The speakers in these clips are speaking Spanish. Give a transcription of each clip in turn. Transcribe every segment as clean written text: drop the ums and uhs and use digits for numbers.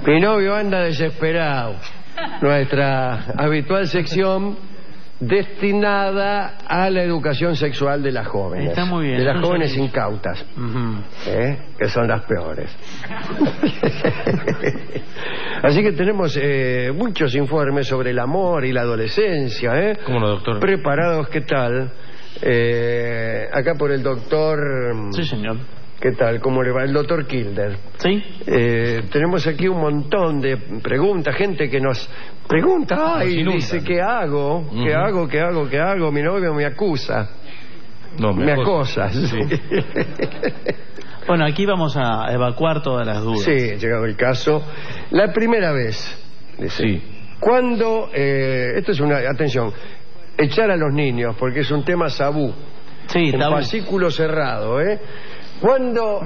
Mi novio anda desesperado. Nuestra habitual sección destinada a la educación sexual de las jóvenes. Está muy bien. De las jóvenes incautas. Que son las peores. Así que tenemos muchos informes sobre el amor y la adolescencia. ¿Cómo no, doctor? Preparados, ¿qué tal? Acá por el doctor... Sí, señor. ¿Qué tal? ¿Cómo le va? El doctor Kilder. Sí. Tenemos aquí un montón de preguntas, gente que nos pregunta, ay, dice, ¿qué hago? ¿Qué hago? ¿Qué hago? ¿Qué hago? Mi novio me acusa. No, me acosa. Sí. Bueno, aquí vamos a evacuar todas las dudas. Sí, llegado el caso. La primera vez, dice, sí. ¿Cuándo? Esto es una... Atención, echar a los niños, porque es un tema tabú. Sí, un tabú. fascículo cerrado, ¿Cuándo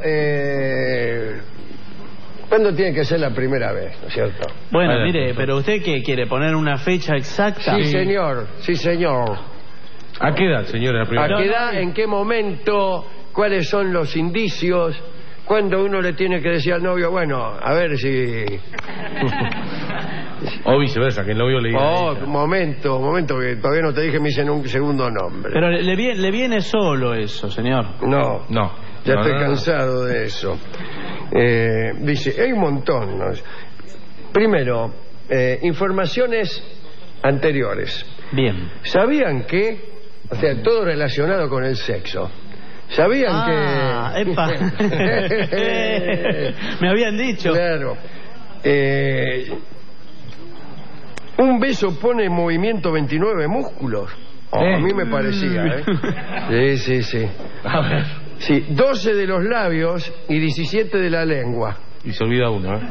tiene que ser la primera vez, ¿no es cierto? Bueno, mire, pero ¿usted qué quiere? ¿Poner una fecha exacta? Sí, señor, sí, señor. ¿A qué edad, señora? ¿A qué edad? ¿En qué momento? ¿Cuáles son los indicios? ¿Cuándo uno le tiene que decir al novio, bueno, a ver si... O viceversa, que el novio le diga... momento, que todavía no te dije mi segundo nombre. Pero le viene solo eso, señor. No. Ya estoy cansado de eso. Dice, hay un montón, ¿no? Primero, informaciones anteriores. Bien. ¿Sabían que, o sea, todo relacionado con el sexo, ¿sabían que... ¡Epa! Me habían dicho. Claro. Un beso pone en movimiento 29 músculos. A mí me parecía, Sí. A ver. Sí, 12 de los labios y 17 de la lengua. Y se olvida uno,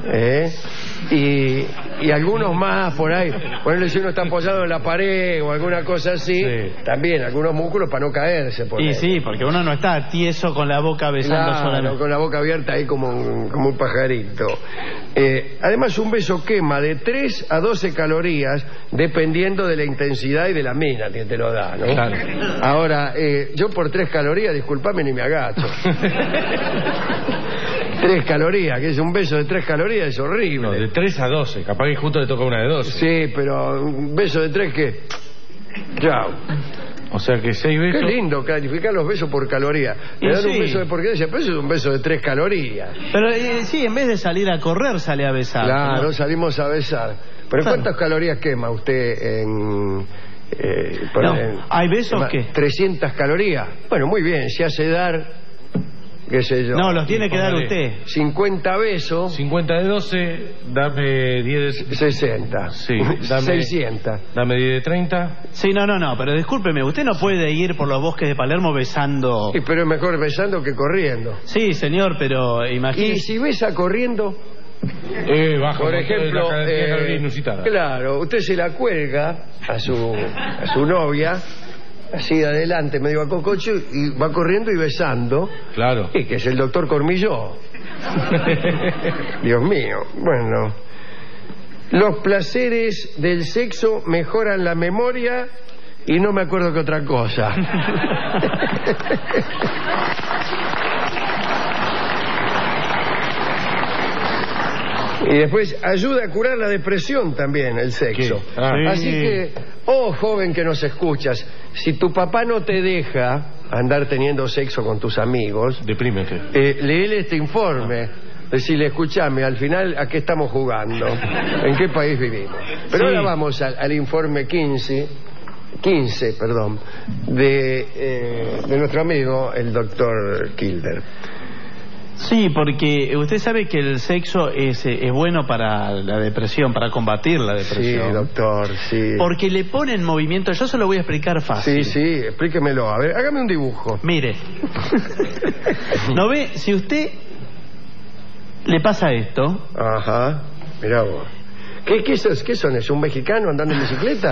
Y algunos más por ahí. Ponerle si uno está apoyado en la pared o alguna cosa así, también algunos músculos para no caerse. Y sí, porque uno no está tieso con la boca besando solamente. Con la boca abierta ahí como un pajarito. Además, un beso quema de 3 a 12 calorías dependiendo de la intensidad y de la mina que te lo da, ¿no? Claro. Ahora, yo por 3 calorías, disculpame, ni me agacho. 3 calorías, que es un beso de 3 calorías, es horrible. No, de 3 a 12, capaz que justo le toca una de 12. Sí, pero un beso de 3 que... Chao. O sea que 6 besos... Qué lindo calificar los besos por caloría. Le dan un beso de porquería, pero eso es un beso de 3 calorías. Pero sí, en vez de salir a correr, sale a besar. Claro, ¿no? Salimos a besar. Pero ¿cuántas calorías quema usted en... ¿hay besos que 300 calorías? Bueno, muy bien, se hace dar... qué sé yo. No, los tiene que dar usted. 50 besos. 50 de 12, dame 10 de... 60. Sí, dame... 600. Dame 10 de 30. Sí, no, pero discúlpeme, usted no puede ir por los bosques de Palermo besando... Sí, pero es mejor besando que corriendo. Sí, señor, pero imagínese... ¿Y si besa corriendo? Bajo por ejemplo, inusitada. Claro, usted se la cuelga a su novia, así de adelante, medio a cococho, y va corriendo y besando. Claro. Y que es el doctor Cormilló. Dios mío. Bueno, los placeres del sexo mejoran la memoria y no me acuerdo que otra cosa. Y después ayuda a curar la depresión también, el sexo. Así que, joven que nos escuchas, si tu papá no te deja andar teniendo sexo con tus amigos, deprímete. Léele este informe. Decirle, escúchame, al final, ¿a qué estamos jugando? ¿En qué país vivimos? Pero ahora vamos al informe 15, de nuestro amigo, el doctor Kilder. Sí, porque usted sabe que el sexo es bueno para la depresión, para combatir la depresión. Sí, doctor, sí. Porque le pone en movimiento, yo se lo voy a explicar fácil. Sí, explíquemelo. A ver, hágame un dibujo. Mire. ¿No ve? Si usted le pasa esto... Ajá, mirá vos. ¿Qué son? ¿Es un mexicano andando en bicicleta?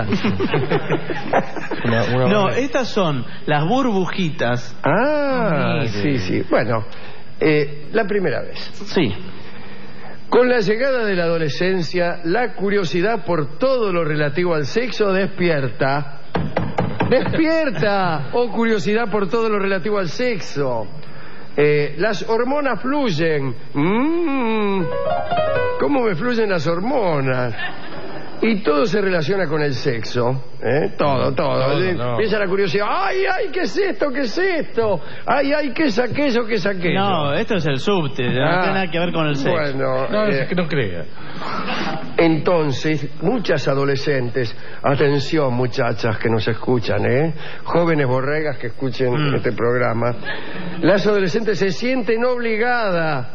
No, estas son las burbujitas. Sí. Bueno... la primera vez. Sí. Con la llegada de la adolescencia, la curiosidad por todo lo relativo al sexo despierta. ¡Despierta! Curiosidad por todo lo relativo al sexo. Las hormonas fluyen. cómo me fluyen las hormonas. Y todo se relaciona con el sexo, ¿eh? Todo. Empieza la curiosidad. ¡Ay, ¿qué es esto? ¿Qué es esto? ¡Ay, qué es aquello? ¿Qué es aquello? No, esto es el subte, no tiene nada que ver con el sexo. Bueno, No, es que no crea. entonces, muchas adolescentes, atención muchachas que nos escuchan, jóvenes borregas que escuchen este programa, las adolescentes se sienten obligadas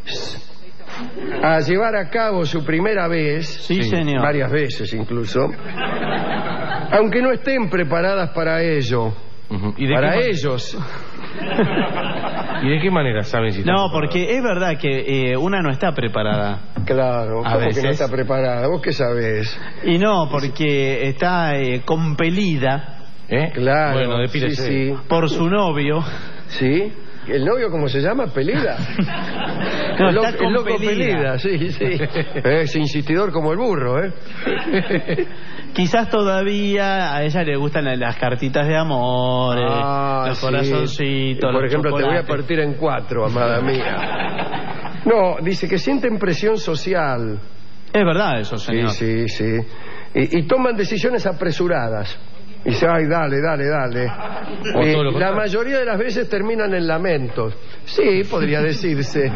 a llevar a cabo su primera vez, Sí, señor. varias veces incluso, aunque no estén preparadas para ello. ¿Y de Para qué ellos. ¿Y de qué manera saben si están No, preparados? porque es verdad que una no está preparada. Claro, A ¿cómo que veces. no está preparada? ¿Vos qué sabés? Y no, porque está compelida ¿Eh? Claro, Bueno, depílese. sí. por su novio. ¿Sí? ¿El novio cómo se llama? ¿Pelida? No, el está loco compelida. Pelida, sí. Es insistidor como el burro, Quizás todavía a ella le gustan las cartitas de amor, los sí. corazoncitos, Por los ejemplo, te voy a chocolates. partir en 4, amada mía. No, dice que sienten presión social. Es verdad eso, señor. Sí. Y toman decisiones apresuradas. Y dice, ay, dale. O todo lo La contrario. mayoría de las veces terminan en lamentos. Sí, podría decirse.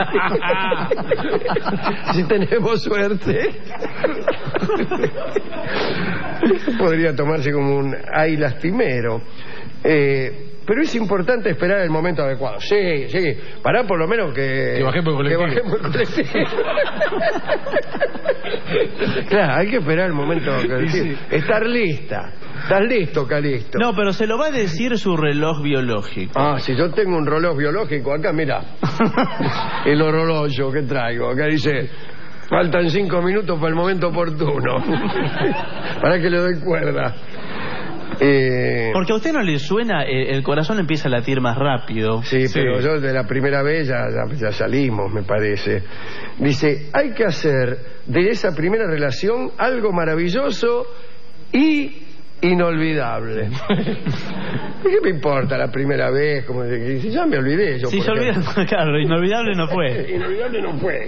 Si tenemos suerte. Podría tomarse como un ay lastimero. Pero es importante esperar el momento adecuado. Sí. Pará por lo menos que bajemos el colectivo. que bajemos el colectivo. Claro, hay que esperar el momento colectivo. Estar lista. ¿Estás listo, Calixto? No, pero se lo va a decir su reloj biológico. Ah, si yo tengo un reloj biológico acá, mira. El horologio que traigo. Acá dice, faltan 5 minutos para el momento oportuno. Para que le doy cuerda. Porque a usted no le suena, el corazón empieza a latir más rápido. Sí, pero yo de la primera vez ya salimos, me parece. Dice, hay que hacer de esa primera relación algo maravilloso y inolvidable. ¿Qué me importa la primera vez? Como si ya me olvidé yo. Si se por olvida, ejemplo. claro, inolvidable no fue. Inolvidable no fue.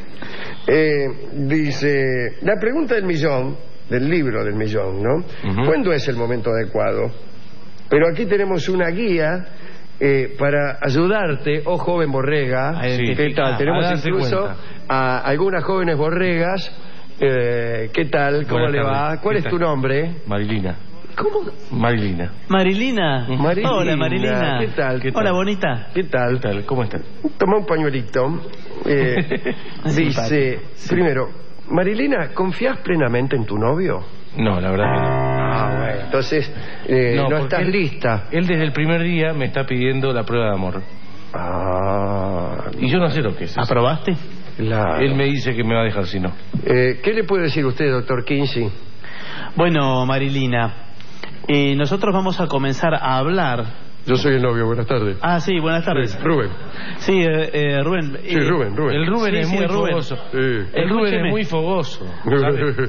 Dice, la pregunta del millón, del libro del millón, ¿no? ¿Cuándo es el momento adecuado? Pero aquí tenemos una guía para ayudarte, oh joven borrega. Sí. ¿Qué tal? A Tenemos darse incluso cuenta. a algunas jóvenes borregas. ¿Qué tal? ¿Cómo Buenas le va? tardes. ¿Cuál ¿Qué es tal? tu nombre? Marilina. ¿Cómo? Marilina. Marilina. Marilina. Hola, Marilina. ¿Qué tal? ¿Qué tal? Hola, bonita. ¿Qué tal? ¿Qué tal? ¿Cómo estás? Toma un pañuelito. Dice, primero, Marilina, ¿confías plenamente en tu novio? No, la verdad que no. Ah, bueno. Entonces, no porque estás lista. Él desde el primer día me está pidiendo la prueba de amor. Ah, Y yo no sé lo que es eso. ¿Aprobaste? claro. Él me dice que me va a dejar si no. ¿Qué le puede decir usted, doctor Kinsey? Bueno, Marilina, nosotros vamos a comenzar a hablar. Yo soy el novio, buenas tardes. Ah, sí, buenas tardes. Rubén. Sí, Rubén. Sí, Rubén. El Rubén Sí, es sí, muy Rubén. fogoso. Sí. El Rubén Escúcheme. es muy fogoso. ¿sabe?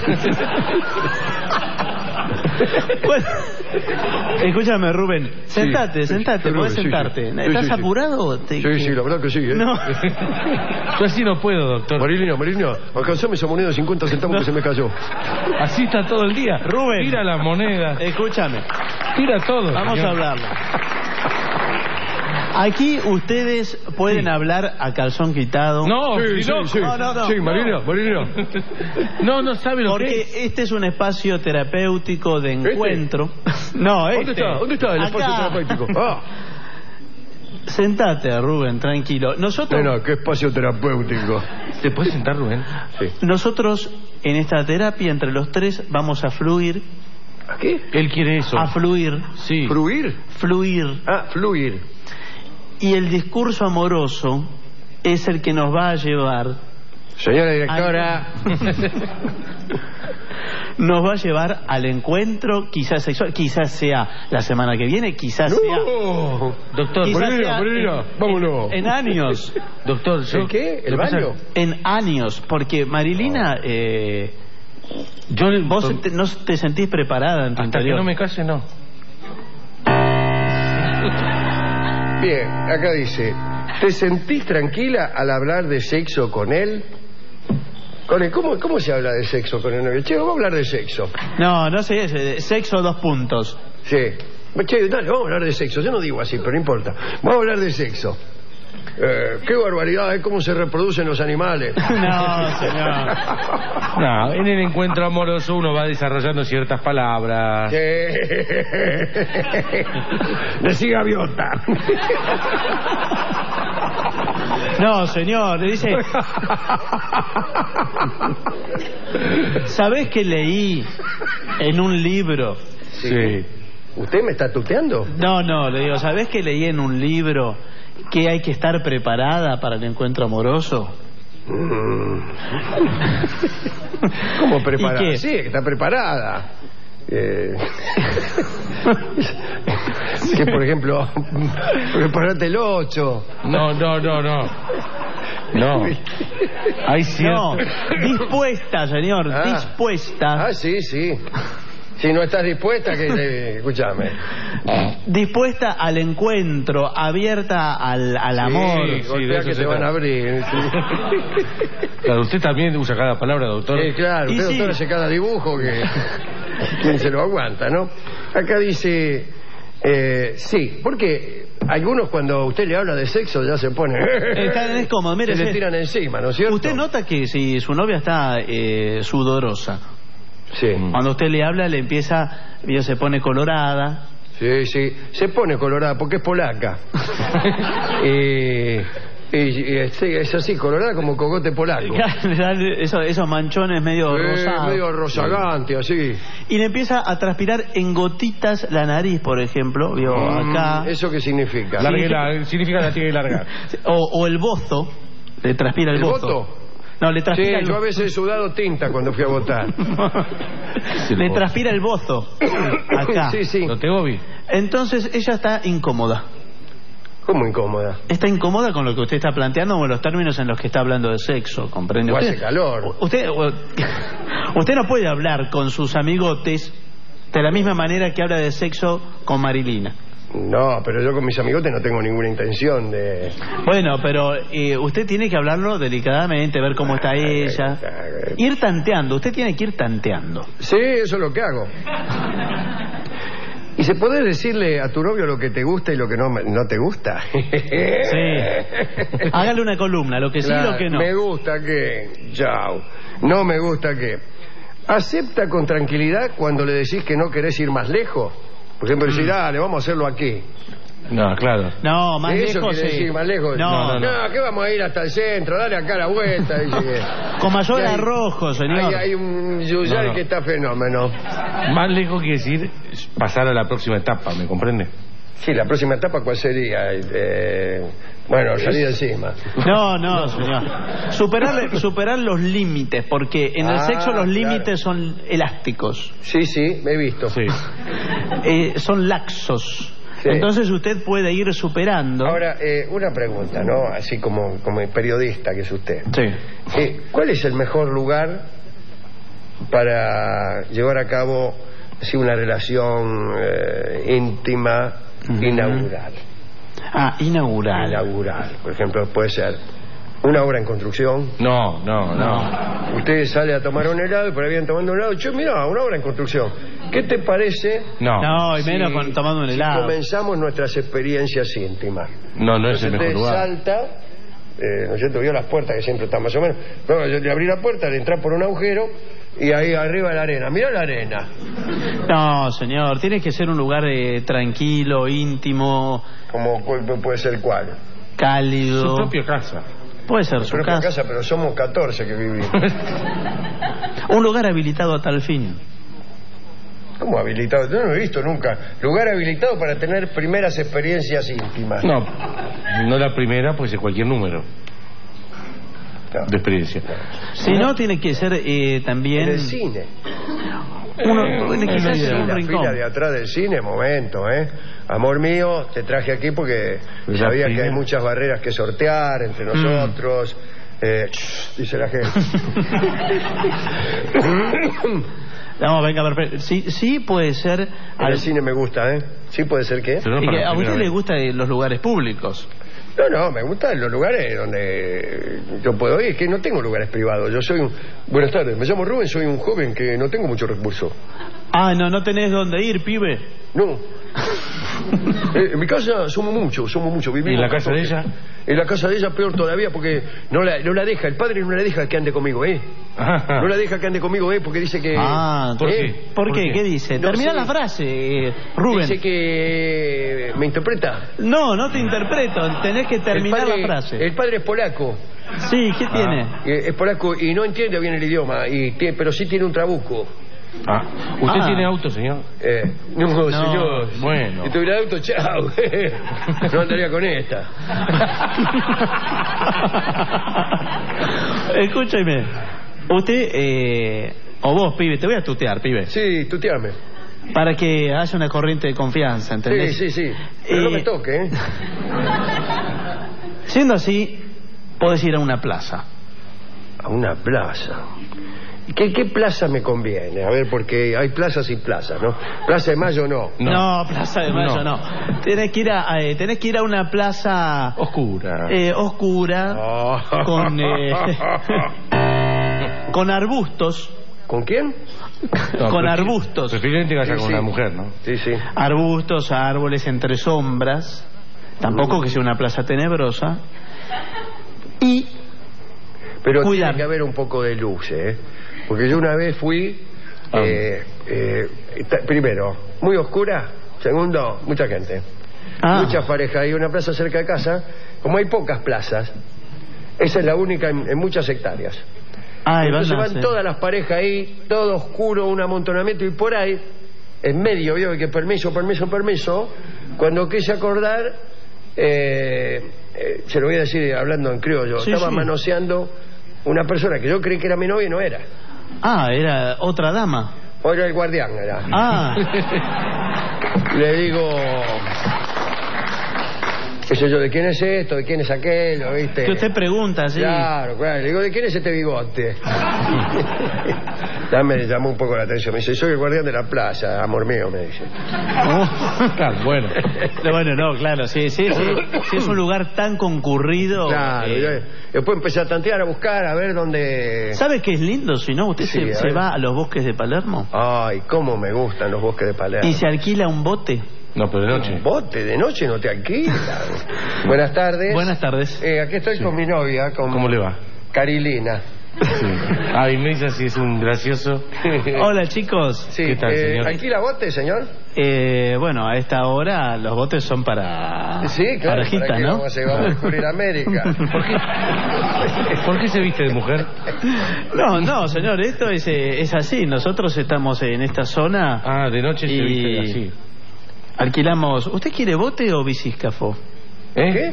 Bueno, escúchame, Rubén. Sentate, Sí, sentate, Rubén, podés sí, sentarte. sí. ¿Estás Sí, sí. apurado? Sí, la verdad que sí, ¿eh? No. Yo así no puedo, doctor. Marilina, alcanzame esa moneda de 50 centavos que se me cayó. Así está todo el día. Rubén. Tira las monedas. Escúchame, Tira todo. vamos señor. a hablarlo. Aquí ustedes pueden hablar a calzón quitado. No, Sí, si no, sí. No. Sí, Marilina. no sabe lo que Porque es. este es un espacio terapéutico de encuentro. No, ¿Dónde está el espacio Acá. terapéutico? Ah, Sentate, Rubén, tranquilo. Nosotros, qué espacio terapéutico. ¿Te puedes sentar, Rubén? Sí. nosotros en esta terapia entre los tres vamos a fluir, ¿A qué? Él quiere eso. a fluir, Sí. ¿Fluir? fluir. Ah, fluir. Y el discurso amoroso es el que nos va a llevar, Señora directora. nos va a llevar al encuentro, quizás sexual, quizás sea la semana que viene, quizás sea ¡No! Doctor, quizás Marilina, sea vámonos. en años, doctor, yo... ¿El qué? ¿El Lo que pasa- baño? en años, porque Marilina, Yo, vos no te sentís preparada en tu hasta que interior. no me case, no. Bien, acá dice, ¿te sentís tranquila al hablar de sexo con él? ¿Cómo se habla de sexo con el novio? Che, vamos a hablar de sexo. No sé, sexo 2 puntos. Sí. Che, dale, vamos a hablar de sexo. Yo no digo así, pero no importa. Vamos a hablar de sexo. Qué barbaridad, cómo se reproducen los animales. No, señor. No, en el encuentro amoroso uno va desarrollando ciertas palabras. Decí gaviota. No, señor, le dice... ¿Sabés que leí en un libro? Sí. ¿Usted me está tuteando? No, le digo, ¿sabés que leí en un libro que hay que estar preparada para el encuentro amoroso? ¿Cómo preparada? ¿Y qué? Sí, que está preparada. Que por ejemplo, preparate el 8. No. Hay cierto... No, dispuesta, señor, dispuesta. Sí. Si no estás dispuesta, escúchame. Dispuesta al encuentro, abierta al amor. Sí, golpea que te van a abrir. Sí. Claro, usted también usa cada palabra, doctor. Sí, claro, usted, doctor, hace cada dibujo que... ¿Quién se lo aguanta, no? Acá dice... sí, porque algunos cuando usted le habla de sexo ya se pone... Es como, mire, se le tiran encima, ¿no es cierto? Usted nota que si su novia está sudorosa, sí. Cuando usted le habla le empieza, ella se pone colorada. Sí, se pone colorada porque es polaca. Es así, colorada como cogote polaco. Esos manchones medio rosados. Medio rozagante, así. Y le empieza a transpirar en gotitas la nariz, por ejemplo. ¿Vio? Acá. ¿Eso qué significa? Significa la tiene que largar. O el bozo. Le transpira el bozo. ¿Voto? No, le transpira yo a veces he sudado tinta cuando fui a votar. Le transpira el bozo. Acá. Sí. ¿Lo tengo bien? Entonces ella está incómoda. ¿Cómo incómoda? Está incómoda con lo que usted está planteando o en los términos en los que está hablando de sexo, ¿comprende? O hace calor. Usted no puede hablar con sus amigotes de la misma manera que habla de sexo con Marilina. No, pero yo con mis amigotes no tengo ninguna intención de... Bueno, pero usted tiene que hablarlo delicadamente, ver cómo está ella. Ir tanteando, usted tiene que ir tanteando. Sí, eso es lo que hago. ¿Y se puede decirle a tu novio lo que te gusta y lo que no te gusta? Sí. Hágale una columna, lo que sí y lo que no. Me gusta que... Chao. No me gusta que... Acepta con tranquilidad cuando le decís que no querés ir más lejos. Por ejemplo, decir, dale, vamos a hacerlo aquí. No, claro. No, más ¿Eso lejos quiere sí. decir más lejos? No, ¿qué vamos a ir hasta el centro? Dale acá la vuelta. Dice que... Con mayor arrojo, señor. Hay un yuyal que está fenómeno. Más lejos quiere decir pasar a la próxima etapa, ¿me comprende? Sí, la próxima etapa, ¿cuál sería? Bueno, salir encima. No, señor. Superar los límites, porque en el sexo los límites son elásticos. Sí, me he visto. Sí. Son laxos. Sí. Entonces usted puede ir superando. Ahora, una pregunta, ¿no? Así como periodista que es usted. Sí. ¿Cuál es el mejor lugar para llevar a cabo así una relación íntima inaugural? Inaugural. Por ejemplo, puede ser una obra en construcción. No. Usted sale a tomar un helado y por ahí vienen tomando un helado. Che, mira, una obra en construcción. ¿Qué te parece? No, y menos tomando un helado. Comenzamos nuestras experiencias íntimas. No es el mejor lugar. Salta, ¿no es cierto? Vio las puertas que siempre están más o menos. Luego yo le abrí la puerta, le entré por un agujero y ahí arriba la arena. Mirá la arena. No, señor, tiene que ser un lugar tranquilo, íntimo. ¿Cómo puede ser cuál? Cálido. Su propia casa. Puede ser su casa. Pero somos 14 que vivimos. Un lugar habilitado a tal fin. ¿Cómo habilitado? Yo no he visto nunca. Lugar habilitado para tener primeras experiencias íntimas. No la primera, puede ser cualquier número de experiencia. Si no, tiene que ser también... En el cine. Quizás en un la rincón. fila de atrás del cine, momento, Amor mío, te traje aquí porque sabía que hay muchas barreras que sortear entre nosotros. Dice la gente. No, venga, perfecto. Sí puede ser... En el cine me gusta, Sí puede ser que... Y que a usted le gustan los lugares públicos. No, me gustan los lugares donde yo puedo ir. Es que no tengo lugares privados. Yo soy un... Buenas tardes, me llamo Rubén, soy un joven que no tengo muchos recursos. Ah, no tenés dónde ir, pibe. No. En mi casa somos muchos. Vivimos. ¿Y en la casa de ella? En la casa de ella peor todavía porque no la deja, el padre no la deja que ande conmigo, No la deja que ande conmigo, porque dice que... ¿Por qué? ¿Por qué? ¿Qué dice? No Termina sé. la frase, Rubén. Dice que... ¿Me interpreta? No te interpreto, tenés que terminar la frase. El padre es polaco. Sí, ¿qué tiene? Es polaco y no entiende bien el idioma, pero sí tiene un trabuco. ¿Usted tiene auto, señor? No, señor. Bueno. Si tuviera auto, chao. No andaría con esta. Escúcheme. Usted, o vos, pibe, te voy a tutear, pibe. Sí, tuteame. Para que haya una corriente de confianza, ¿entendés? Sí. Pero no me toque, Siendo así, podés ir a una plaza. A una plaza. ¿Qué plaza me conviene? A ver, porque hay plazas y plazas, ¿no? Plaza de Mayo no. No, Plaza de Mayo no. Tenés que ir a una plaza oscura. Oscura. Con arbustos. ¿Con quién? Con arbustos. Preferiblemente que vaya con una mujer, ¿no? Sí. Arbustos, árboles entre sombras. Tampoco que sea una plaza tenebrosa. Y pero cuidar. Tiene que haber un poco de luz, porque yo una vez fui, primero, muy oscura, segundo, mucha gente, muchas parejas, hay una plaza cerca de casa, como hay pocas plazas, esa es la única en muchas hectáreas. Entonces van todas las parejas ahí, todo oscuro, un amontonamiento, y por ahí, en medio, vio que permiso, cuando quise acordar, se lo voy a decir hablando en criollo, estaba manoseando una persona que yo creí que era mi novia y no era. Era otra dama. O era el guardián, era. Le digo, qué sé yo, ¿de quién es esto? ¿De quién es aquello? ¿Viste? Que usted pregunta, sí. Claro. Le digo, ¿de quién es este bigote? Ya me llamó un poco la atención. Me dice, soy el guardián de la plaza, amor mío, me dice. Claro, bueno. No, claro, sí. Si es un lugar tan concurrido. Claro, después empecé a tantear, a buscar, a ver dónde... ¿Sabe qué es lindo? Si no, usted se va a los bosques de Palermo. Ay, cómo me gustan los bosques de Palermo. Y se alquila un bote. No, pero de noche. Un bote de noche no te alquilan. Buenas tardes. Buenas tardes. Aquí estoy con mi novia. ¿Cómo le va? Carilina. Sí. Y me dice si es un gracioso. Hola, chicos. Sí, ¿Qué tal, señor? ¿Alquila bote, señor? Bueno, a esta hora los botes son para... Sí, claro. Parejita, para que ¿no? vamos a descubrir América. ¿Por qué se viste de mujer? No, señor, esto es así. Nosotros estamos en esta zona. De noche se viste así. Alquilamos. ¿Usted quiere bote o biciscafo? ¿Qué?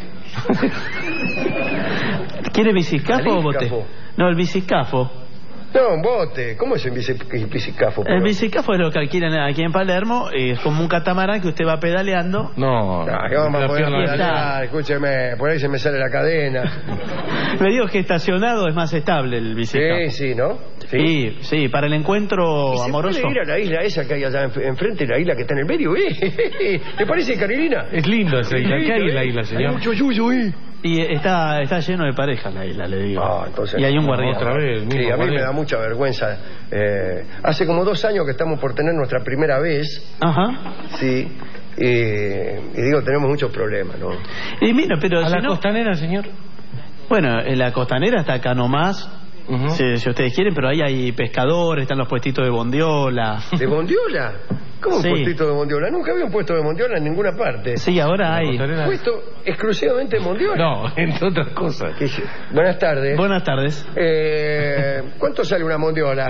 ¿Quiere biciscafo o bote? Alícafo. No, el biciscafo. No, un bote. ¿Cómo es el bicicafo? El biciscafo es lo que alquilan aquí en Palermo. Es como un catamarán que usted va pedaleando. No. ¿Qué vamos a poder pierna pedalear? Escúcheme, por ahí se me sale la cadena. Le digo que estacionado es más estable el biciscafo. Sí, ¿no? Sí, para el encuentro ¿Y se amoroso. puede ir a la isla esa que hay allá enfrente, la isla que está en el medio? ¿Te parece, Carilina? Es lindo esa isla. ¿Qué hay en la isla, Hay señor? mucho yuyo, Y está lleno de parejas la isla, le digo. Entonces, y hay un guardián. Otra vez, Sí, a mí me da mucha vergüenza. Hace como 2 años que estamos por tener nuestra primera vez. Ajá. Sí. Y digo, tenemos muchos problemas, ¿no? Y mira, pero ¿A si la no... costanera, señor? Bueno, en la costanera está acá nomás. Si ustedes quieren, pero ahí hay pescadores, están los puestitos de bondiola. ¿De bondiola? ¿Cómo un Sí. puestito de bondiola? Nunca había un puesto de bondiola en ninguna parte. Sí, ahora hay. ¿Puesto exclusivamente de bondiola? No, entre otras cosas. Buenas tardes. Buenas tardes. ¿Cuánto sale una mondiola?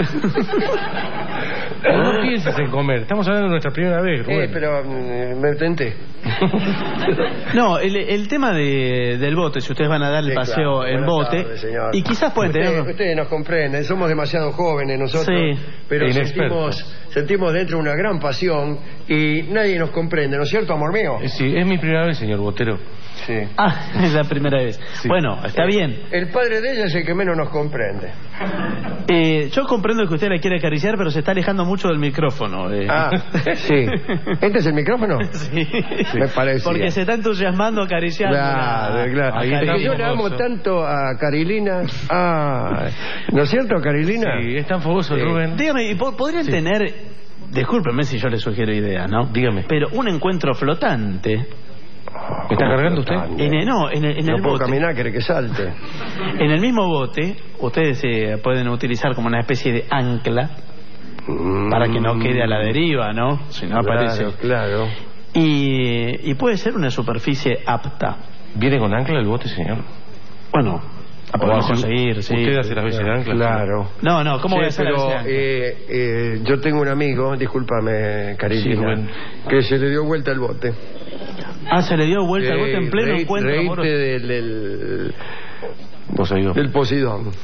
No pienses en comer. Estamos hablando de nuestra primera vez, Rubén. Pero me tenté. No, el tema del bote, si ustedes van a dar el paseo claro. en Buenas bote, tardes, señor. y quizás pueden tener... Ustedes nos comprenden, somos demasiado jóvenes nosotros, Sí. pero Inexpertos. sentimos dentro una gran pasión y nadie nos comprende, ¿no es cierto, amor mío? Sí, es mi primera vez, señor Botero. Sí. Ah, es la primera vez. Sí. Bueno, está bien. El padre de ella es el que menos nos comprende. Yo comprendo que usted la quiere acariciar, pero se está alejando mucho del micrófono. Sí. ¿Este es el micrófono? Sí. Me parece. Porque se está entusiasmando acariciando. Claro. Porque yo le amo tanto a Carilina. ¿No es cierto, Carilina? Sí, es tan fogoso, Rubén. Dígame, ¿podrían tener... Discúlpeme si yo le sugiero ideas, ¿no? Dígame. Pero un encuentro flotante... ¿Me está cargando usted? En el no puedo bote. caminar, quiere que salte. En el mismo bote, ustedes pueden utilizar como una especie de ancla para que no quede a la deriva, ¿no? Si no aparece. Claro. Y puede ser una superficie apta. ¿Viene con ancla el bote, señor? Bueno, podemos conseguir, sí. ¿Usted hace las veces de ancla? Claro. No, ¿cómo voy a hacer pero la veces yo tengo un amigo, discúlpame, Carilina, que se le dio vuelta el bote. Se le dio vuelta al bote en pleno encuentro amoroso. del Poseidón.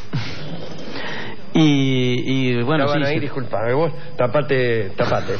Y bueno, estaban ahí, disculpame, vos tapate.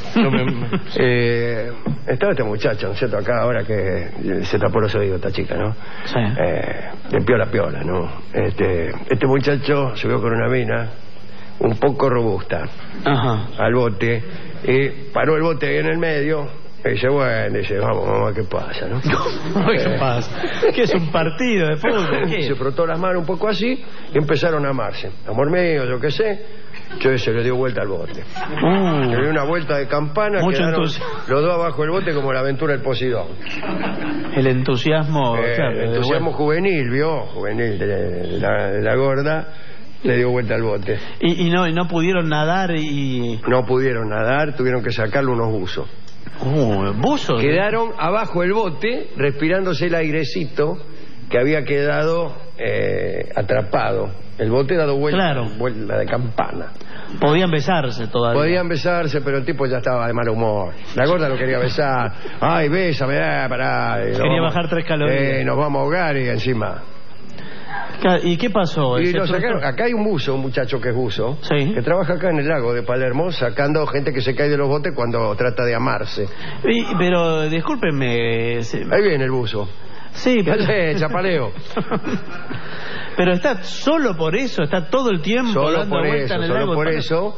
Estaba este muchacho, ¿no es cierto? Acá ahora que se tapó los oídos esta chica, ¿no? Sí. De piola, ¿no? Este muchacho subió con una mina un poco robusta. Ajá. Al bote, y paró el bote ahí en el medio. Y dice, vamos, ¿qué pasa, no? ¿Qué pasa? ¿Qué es un partido de fútbol? ¿Qué? Se frotó las manos un poco así y empezaron a amarse. Amor mío, yo qué sé. Entonces se le dio vuelta al bote. Le dio una vuelta de campana. Quedaron los dos abajo del bote como la aventura del Poseidón. El entusiasmo... el entusiasmo juvenil, ¿vio? Juvenil de la gorda. Le dio vuelta al bote. ¿Y no pudieron nadar y...? No pudieron nadar, tuvieron que sacarle unos buzos. ¿Buzos? Quedaron abajo del bote respirándose el airecito que había quedado atrapado. El bote dado vuelta de campana. Podían besarse todavía. Podían besarse, pero el tipo ya estaba de mal humor. La gorda lo quería besar. Ay, bésame, pará. Quería bajar 3 calorías. Nos vamos a ahogar y encima... ¿Y qué pasó? Y lo sacaron. Acá hay un muchacho que es buzo, sí, que trabaja acá en el lago de Palermo, sacando gente que se cae de los botes cuando trata de amarse. Pero, discúlpenme... Ahí viene el buzo. Sí, pero... chapaleo. Pero está solo por eso, está todo el tiempo dando vuelta en el lago. Solo por eso,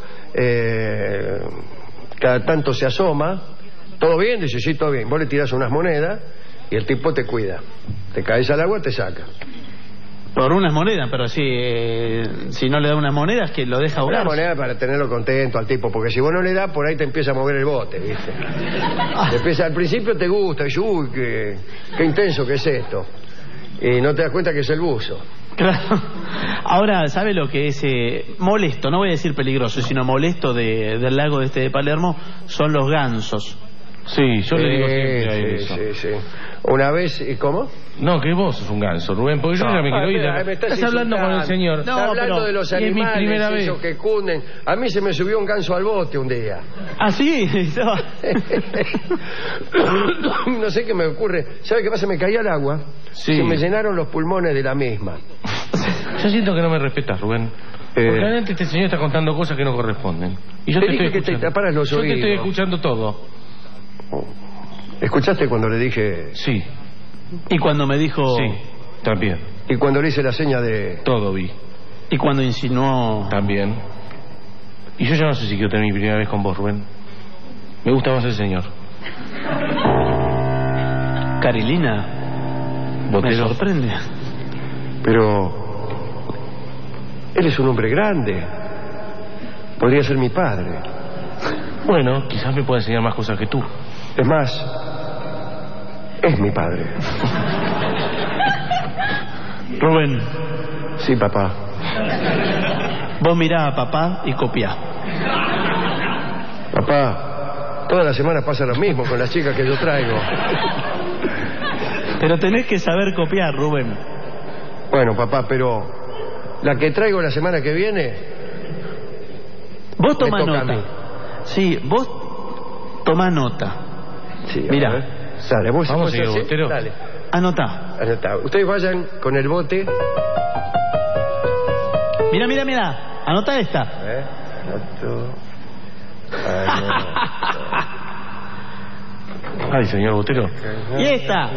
cada tanto se asoma. ¿Todo bien? Dice, sí, todo bien. Vos le tirás unas monedas y el tipo te cuida. Te caes al agua, te saca. Por unas monedas, pero si no le da unas monedas, que lo deja ahogar. Una moneda para tenerlo contento al tipo, porque si vos no le das, por ahí te empieza a mover el bote, ¿viste? Al principio te gusta, y dices, uy, qué intenso que es esto. Y no te das cuenta que es el buzo. Claro. Ahora, ¿sabe lo que es molesto? No voy a decir peligroso, sino molesto del lago de Palermo, son los gansos. Sí, yo le digo siempre a eso. Sí. Una vez, ¿cómo? No, que vos sos un ganso, Rubén, porque yo ya me quiero ir. Estás hablando con el señor. Está hablando de los animales, esos que cunden. A mí se me subió un ganso al bote un día. ¿Ah, sí? No sé qué me ocurre. ¿Sabe qué pasa? Me caí al agua. Sí. Se me llenaron los pulmones de la misma. Yo siento que no me respetas, Rubén. Porque realmente este señor está contando cosas que no corresponden. Y yo te estoy escuchando. Que te taparas los oídos. Yo te estoy escuchando todo. ¿Escuchaste cuando le dije...? Sí. ¿Y cuando me dijo...? Sí, también. ¿Y cuando le hice la seña de...? Todo vi. ¿Y cuando insinuó...? También. Y yo ya no sé si quiero tener mi primera vez con vos, Rubén. Me gusta más el señor. Carilina, Botero. me sorprende. Pero... él es un hombre grande. Podría ser mi padre. Bueno, quizás me pueda enseñar más cosas que tú. Es más, es mi padre. Rubén. Sí, papá. Vos mirá a papá y copiá. Papá, todas las semanas pasa lo mismo con las chicas que yo traigo. Pero tenés que saber copiar, Rubén. Bueno, papá, pero la que traigo la semana que viene... Vos tomá nota. Sí, vos tomá nota. Sí, mirá. Sale, vos vamos a ir, Botero. Dale. Anotá. Ustedes vayan con el bote. Mira. Anota esta. Anoto. Ay, señor Botero. Y esta.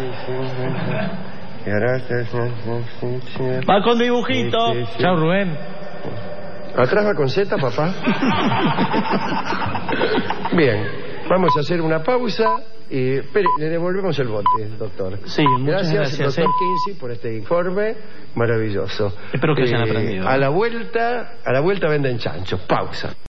Va con dibujito. Chao, Rubén. ¿Atrás va con Z, papá? Bien, vamos a hacer una pausa y espere, le devolvemos el bote, doctor. Sí, muchas gracias, doctor Kinsey, por este informe maravilloso. Espero que hayan aprendido. A la vuelta venden chancho. Pausa.